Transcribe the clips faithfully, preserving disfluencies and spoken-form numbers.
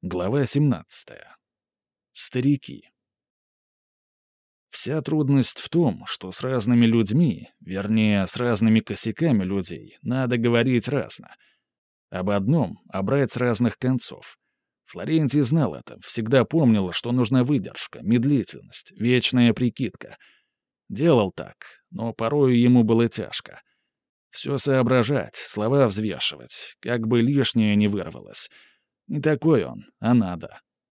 Глава семнадцатая. Старики. Вся трудность в том, что с разными людьми, вернее, с разными косяками людей, надо говорить разно. Об одном, а брать с разных концов. Флорентий знал это, всегда помнил, что нужна выдержка, медлительность, вечная прикидка. Делал так, но порою ему было тяжко. Все соображать, слова взвешивать, как бы лишнее не вырвалось. Не такой он, а надо.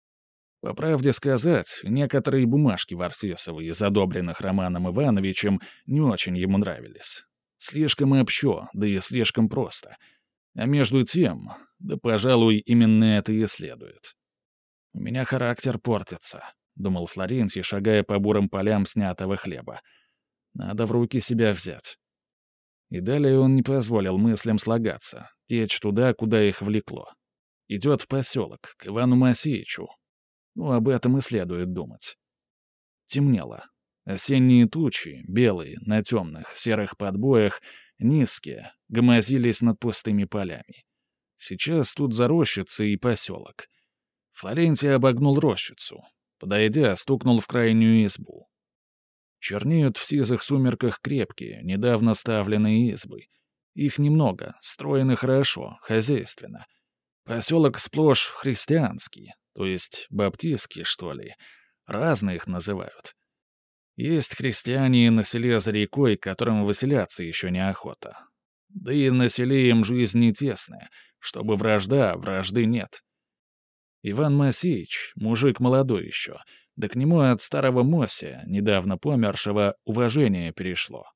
По правде сказать, некоторые бумажки Варсесовой, задобренных Романом Ивановичем, не очень ему нравились. Слишком общо, да и слишком просто. А между тем, да, пожалуй, именно это и следует. «У меня характер портится», — думал Флорентий, шагая по бурым полям снятого хлеба. «Надо в руки себя взять». И далее он не позволил мыслям слагаться, течь туда, куда их влекло. Идет в поселок, к Ивану Масеичу. Ну, об этом и следует думать. Темнело. Осенние тучи, белые, на темных, серых подбоях, низкие, гомозились над пустыми полями. Сейчас тут за рощицей и поселок. Флорентий обогнул рощицу. Подойдя, стукнул в крайнюю избу. Чернеют в сизых сумерках крепкие, недавно ставленные избы. Их немного, строены хорошо, хозяйственно. Поселок сплошь христианский, то есть баптистский, что ли. Разные их называют. Есть христиане на селе за рекой, которым выселяться еще неохота. Да и на селе им жизнь не тесная, чтобы вражда, вражды нет. Иван Масеич, мужик молодой еще, да к нему от старого Мося, недавно помершего, уважение перешло.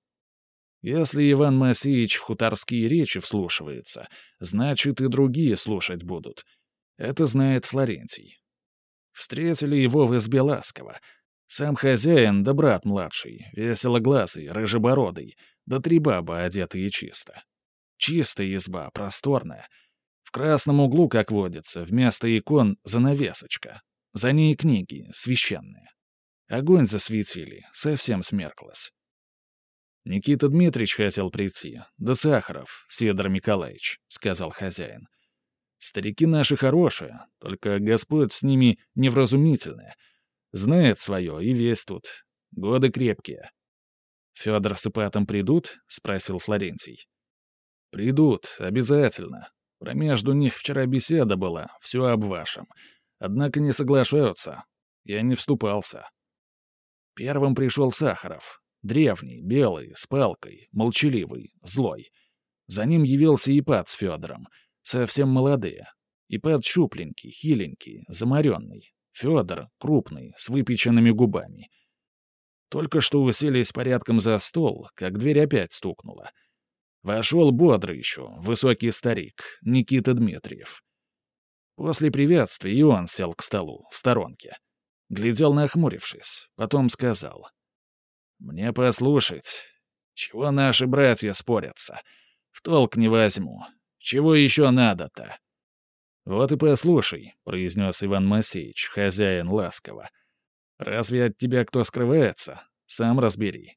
Если Иван Масеич в хуторские речи вслушивается, значит и другие слушать будут. Это знает Флорентий. Встретили его в избе ласково. Сам хозяин да брат младший, веселоглазый, рыжебородый, да три бабы, одетые чисто. Чистая изба, просторная. В красном углу, как водится, вместо икон занавесочка. За ней книги, священные. Огонь засветили, совсем смерклось. «Никита Дмитриевич хотел прийти, да Сахаров, Сидор Николаевич», — сказал хозяин. «Старики наши хорошие, только Господь с ними невразумительные. Знает свое и весь тут. Годы крепкие». «Федор с Ипатом придут?» — спросил Флорентий. «Придут, обязательно. Промежду них вчера беседа была, все об вашем. Однако не соглашаются. Я не вступался». Первым пришел Сахаров. Древний, белый, с палкой, молчаливый, злой. За ним явился Ипат с Федором. Совсем молодые. Ипат щупленький, хиленький, замаренный. Федор крупный, с выпеченными губами. Только что уселись порядком за стол, как дверь опять стукнула. Вошел бодрый еще, высокий старик, Никита Дмитриев. После приветствия и он сел к столу, в сторонке. Глядел нахмурившись, потом сказал: «Мне послушать. Чего наши братья спорятся? В толк не возьму. Чего еще надо-то?» «Вот и послушай», — произнес Иван Масеич, хозяин ласково. «Разве от тебя кто скрывается? Сам разбери».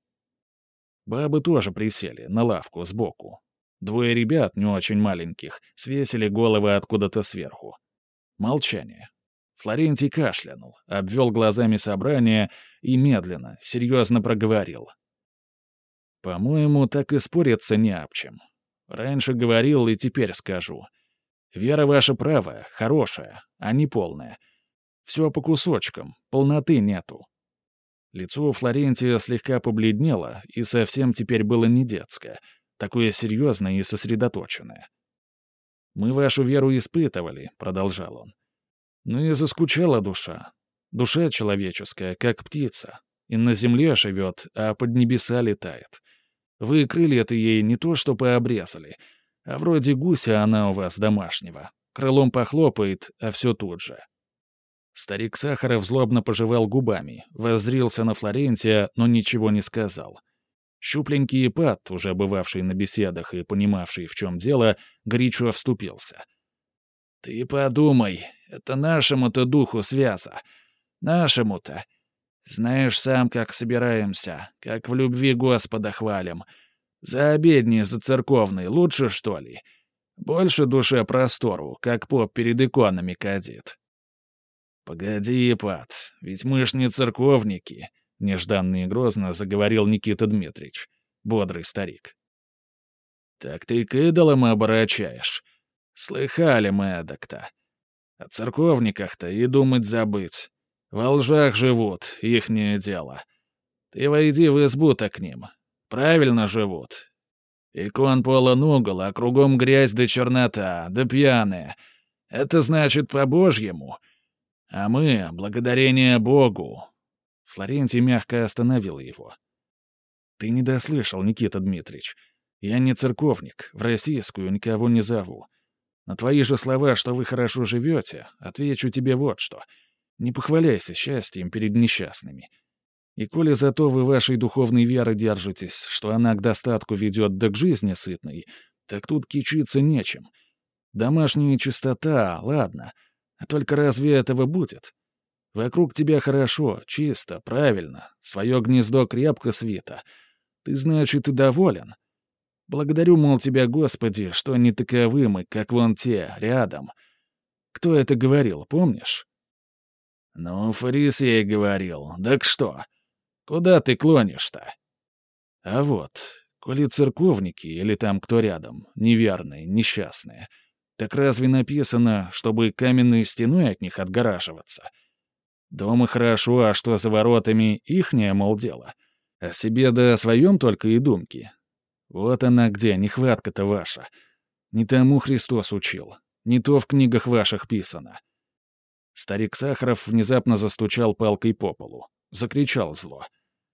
Бабы тоже присели на лавку сбоку. Двое ребят, не очень маленьких, свесили головы откуда-то сверху. Молчание. Флорентий кашлянул, обвел глазами собрание и медленно, серьезно проговорил. «По-моему, так и спориться не об чем. Раньше говорил и теперь скажу. Вера ваша правая, хорошая, а не полная. Все по кусочкам, полноты нету». Лицо у Флорентия слегка побледнело и совсем теперь было не детское, такое серьезное и сосредоточенное. «Мы вашу веру испытывали», — продолжал он. «Ну и заскучала душа. Душа человеческая, как птица. И на земле живет, а под небеса летает. Вы крылья-то ей не то что пообрезали, а вроде гуся она у вас домашнего. Крылом похлопает, а все тут же». Старик Сахаров злобно пожевал губами, воззрился на Флорентия, но ничего не сказал. Щупленький Ипат, уже бывавший на беседах и понимавший, в чем дело, горячо вступился. «Ты подумай, это нашему-то духу связа. Нашему-то. Знаешь сам, как собираемся, как в любви Господа хвалим. За обедни, за церковный лучше, что ли? Больше душе простору, как поп перед иконами кадит. погоди, Пат, ведь мы ж не церковники», — нежданно и грозно заговорил Никита Дмитрич, бодрый старик. «Так ты к идолам оборачаешь. Слыхали мы эдак-то. О церковниках-то и думать забыть. Во лжах живут, ихнее дело. Ты войди в избу-то к ним. Правильно живут. Икон полон угол, а кругом грязь да чернота, да пьяные. Это значит по-божьему. А мы — благодарение Богу». Флорентий мягко остановил его. «Ты не дослышал, Никита Дмитрич. Я не церковник, в российскую никого не зову. На твои же слова, что вы хорошо живете, отвечу тебе вот что. Не похваляйся счастьем перед несчастными. И коли зато вы вашей духовной веры держитесь, что она к достатку ведет да к жизни сытной, так тут кичиться нечем. Домашняя чистота, ладно, а только разве этого будет? Вокруг тебя хорошо, чисто, правильно, свое гнездо крепко свито. Ты, значит, и доволен. Благодарю, мол, тебя, Господи, что не таковы мы, как вон те, рядом. Кто это говорил, помнишь? Ну, фарисей говорил. Так что? Куда ты клонишь-то? А вот, коли церковники или там кто рядом, неверные, несчастные, так разве написано, чтобы каменной стеной от них отгораживаться? Дома хорошо, а что за воротами ихнее, мол, дело? О себе да о своем только и думки. Вот она где, нехватка-то ваша. Не тому Христос учил, не то в книгах ваших писано. Старик Сахаров внезапно застучал палкой по полу. Закричал зло.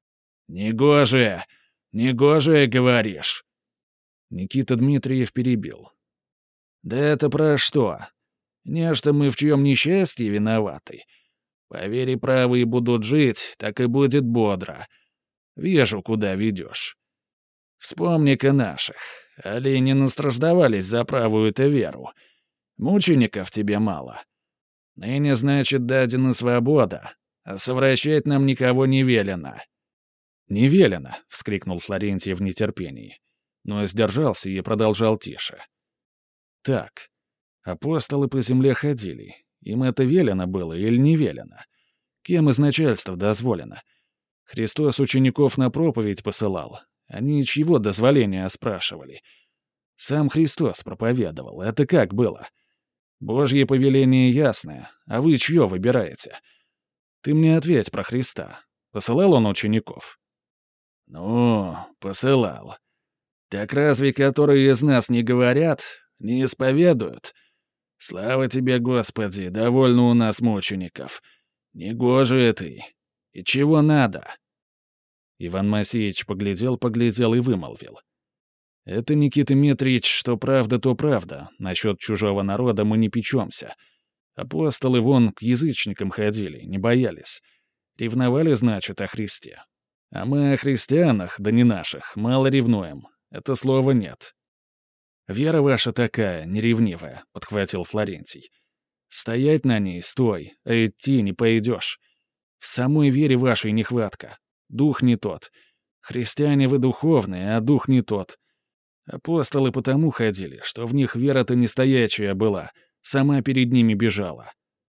«Негоже! Негоже, говоришь!» Никита Дмитриев перебил. «Да это про что? Нечто мы в чьем несчастье виноваты. По вере правые будут жить, так и будет бодро. Вижу, куда ведешь. Вспомни-ка наших. Али не настраждавались за правую-то веру. Мучеников тебе мало. Ныне, значит, дадена свобода, а совращать нам никого не велено». «Не велено!» — вскрикнул Флорентий в нетерпении, но сдержался и продолжал тише. «Так, апостолы по земле ходили. Им это велено было или не велено? Кем из начальства дозволено? Христос учеников на проповедь посылал. Они чьего дозволения спрашивали? Сам Христос проповедовал. Это как было? Божье повеление ясное, а вы чье выбираете? Ты мне ответь про Христа. Посылал он учеников?» «Ну, посылал. Так разве которые из нас не говорят, не исповедуют? Слава тебе, Господи, довольно у нас мучеников. Негоже ты. И чего надо?» Иван Масеич поглядел-поглядел и вымолвил. «Это, Никита Дмитриевич, что правда, то правда. Насчет чужого народа мы не печемся. Апостолы вон к язычникам ходили, не боялись. Ревновали, значит, о Христе. А мы о христианах, да не наших, мало ревнуем. Это слова нет». «Вера ваша такая, неревнивая», — подхватил Флорентий. «Стоять на ней — стой, а идти не пойдешь. В самой вере вашей нехватка. Дух не тот. Христиане вы духовные, а дух не тот. Апостолы потому ходили, что в них вера-то не стоячая была, сама перед ними бежала».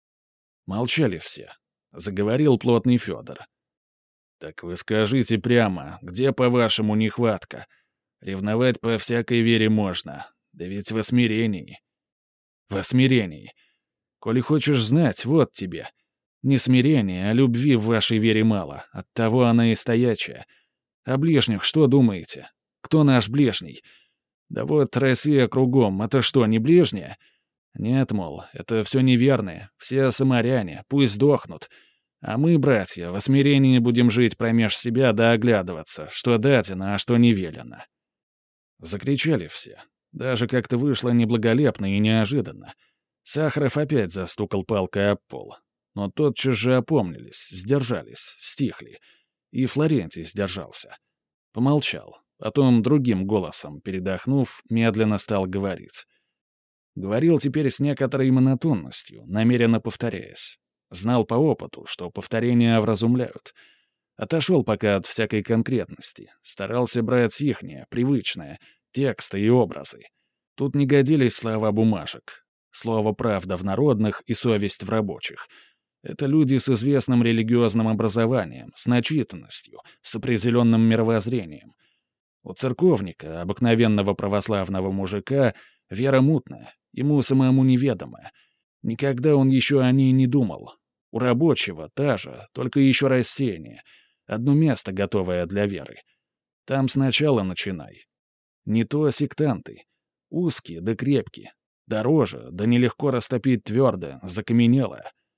Молчали все. Заговорил плотный Федор. «Так вы скажите прямо, где, по-вашему, нехватка? Ревновать по всякой вере можно, да ведь во смирении». «Во смирении. Коли хочешь знать, вот тебе. Не смирения, а любви в вашей вере мало, оттого она и стоячая. О ближних что думаете? Кто наш ближний? Да вот Россия кругом, это что, не ближняя? Нет, мол, это все неверное, все самаряне, пусть сдохнут. А мы, братья, во смирении будем жить промеж себя да оглядываться, что дадено, а что не велено». Закричали все. Даже как-то вышло неблаголепно и неожиданно. Сахаров опять застукал палкой об пол. Но тотчас же опомнились, сдержались, стихли. И Флорентий сдержался. Помолчал. Потом другим голосом, передохнув, медленно стал говорить. Говорил теперь с некоторой монотонностью, намеренно повторяясь. Знал по опыту, что повторения вразумляют. Отошел пока от всякой конкретности. Старался брать ихнее, привычное, тексты и образы. Тут не годились слова бумажек. Слово «правда» в народных и совесть в рабочих. Это люди с известным религиозным образованием, с начитанностью, с определенным мировоззрением. У церковника, обыкновенного православного мужика, вера мутная, ему самому неведома. Никогда он еще о ней не думал. У рабочего та же, только еще рассеяние. Одно место, готовое для веры. Там сначала начинай. Не то сектанты. Узкие да крепкие. Дороже, да нелегко растопить твердо, закаменело.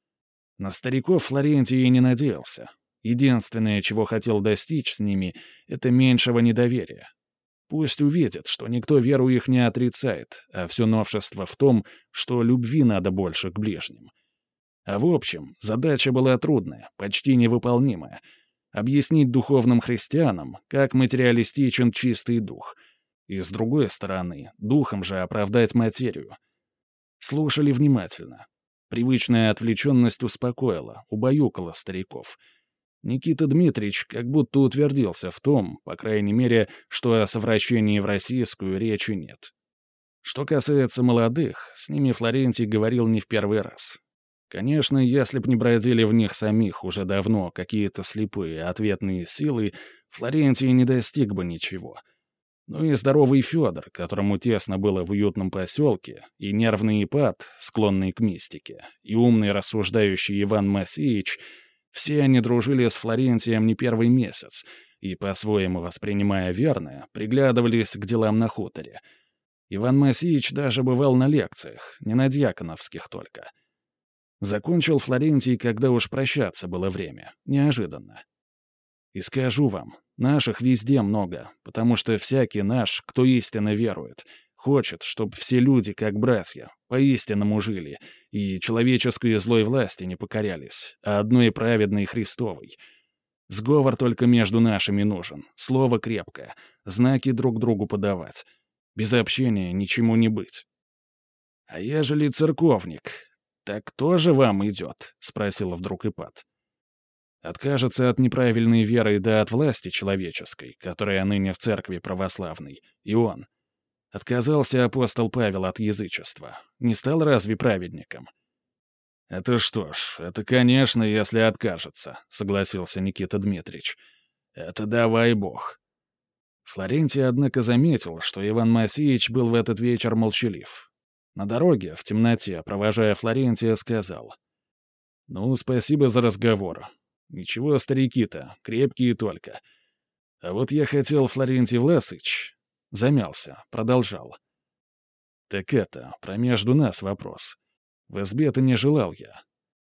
На стариков Флорентий не надеялся. Единственное, чего хотел достичь с ними, это меньшего недоверия. Пусть увидят, что никто веру их не отрицает, а все новшество в том, что любви надо больше к ближним. А в общем, задача была трудная, почти невыполнимая. Объяснить духовным христианам, как материалистичен чистый дух. И с другой стороны, духом же оправдать материю. Слушали внимательно. Привычная отвлеченность успокоила, убаюкала стариков. Никита Дмитриевич как будто утвердился в том, по крайней мере, что о совращении в российскую речи нет. Что касается молодых, с ними Флорентий говорил не в первый раз. Конечно, если б не бродили в них самих уже давно какие-то слепые ответные силы, Флорентий не достиг бы ничего. Ну и здоровый Федор, которому тесно было в уютном поселке, и нервный Ипат, склонный к мистике, и умный рассуждающий Иван Масеич — все они дружили с Флорентием не первый месяц и, по-своему воспринимая верно, приглядывались к делам на хуторе. Иван Масеич даже бывал на лекциях, не на дьяконовских только. Закончил Флорентий, когда уж прощаться было время, неожиданно. И скажу вам, наших везде много, потому что всякий наш, кто истинно верует, хочет, чтобы все люди, как братья, по-истинному жили и человеческой злой власти не покорялись, а одной праведной Христовой. Сговор только между нашими нужен, слово крепкое, знаки друг другу подавать. Без общения ничему не быть. «А ежели церковник, так тоже вам идет?» — спросил вдруг Ипат. Откажется от неправильной веры да от власти человеческой, которая ныне в церкви православной, и он. Отказался апостол Павел от язычества. Не стал разве праведником? «Это что ж, это, конечно, если откажется», — согласился Никита Дмитриевич. «Это давай бог». Флорентий, однако, заметил, что Иван Масеич был в этот вечер молчалив. На дороге, в темноте, провожая Флорентия, сказал: «Ну, спасибо за разговор. Ничего, старики-то, крепкие только. А вот я хотел, Флорентий Власыч...» Замялся, продолжал. «Так это, про между нас вопрос. В избе-то не желал я.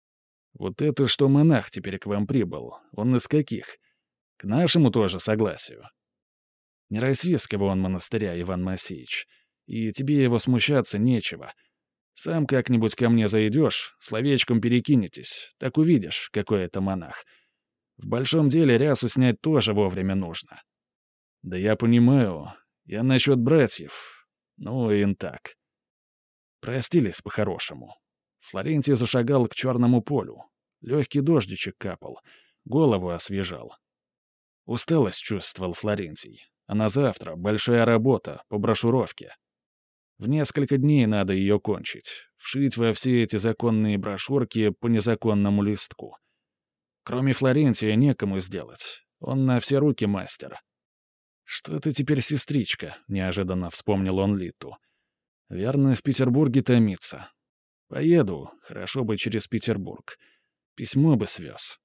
Вот это, что монах теперь к вам прибыл, он из каких? К нашему тоже согласию. Не российского он монастыря, Иван Масеич, и тебе его смущаться нечего. Сам как-нибудь ко мне зайдешь, словечком перекинетесь, так увидишь, какой это монах. В большом деле рясу снять тоже вовремя нужно. Да я понимаю, я насчет братьев. Ну, и так». Простились по-хорошему. Флорентий зашагал к черному полю. Легкий дождичек капал, голову освежал. Усталость чувствовал Флорентий, а на завтра большая работа по брошюровке. В несколько дней надо ее кончить, вшить во все эти законные брошюрки по незаконному листку. Кроме Флорентия некому сделать, он на все руки мастер. «Что ты теперь, сестричка?» — неожиданно вспомнил он Литу. «Верно, в Петербурге томится. Поеду, хорошо бы через Петербург. Письмо бы свез».